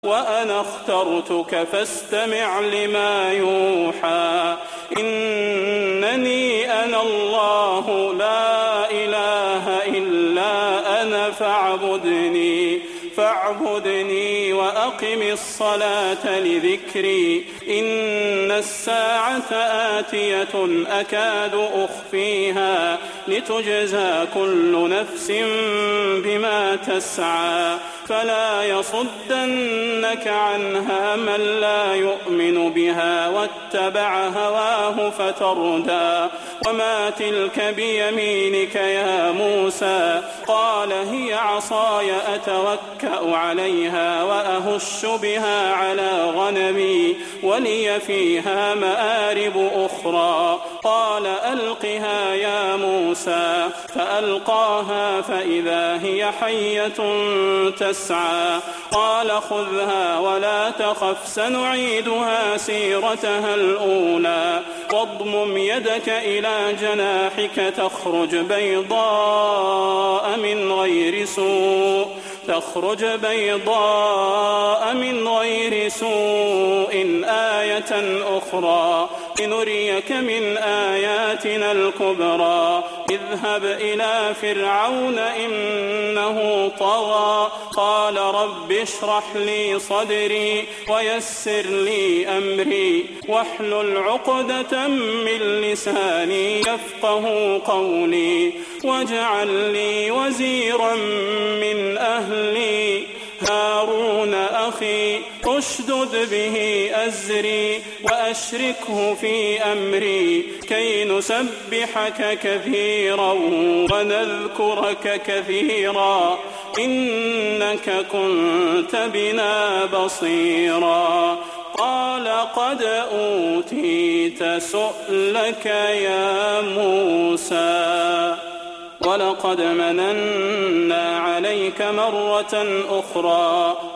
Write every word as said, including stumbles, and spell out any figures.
وأنا اخترتك فاستمع لما يوحى إنني أنا الله لا إله إلا أنا فاعبدني فاعبدني وأقم الصلاة لذكري إن الساعة آتية أكاد أخفيها لتجزى كل نفس بما تسعى فلا يصدنك عنها من لا يؤمن بها واتبع هواه فتردى وما تلك بيمينك يا موسى قال هي عصاي أتوكأ عليها وأهش بها على غنمي ولي فيها مآرب أخرى قال ألقها يا موسى فألقاها فإذا هي حية تسعى قال خذها ولا تخف سنعيدها سيرتها الأولى واضمم يدك إلى جناحك تخرج بيضاء من غير سوء تخرج بيضاء من غير سوء آية أخرى لنريك من آياتنا الكبرى اذهب إلى فرعون إنه طغى قال رب اشرح لي صدري ويسر لي أمري واحلل عقدة من لساني يفقه قولي واجعل لي وزيرا من أهلي هارون أخي أشدد به أزري وأشركه في أمري كي نسبحك كثيرا ونذكرك كثيرا إنك كنت بنا بصيرا قال قد أوتيت سؤلك يا موسى ولقد مننا عليك مرة أخرى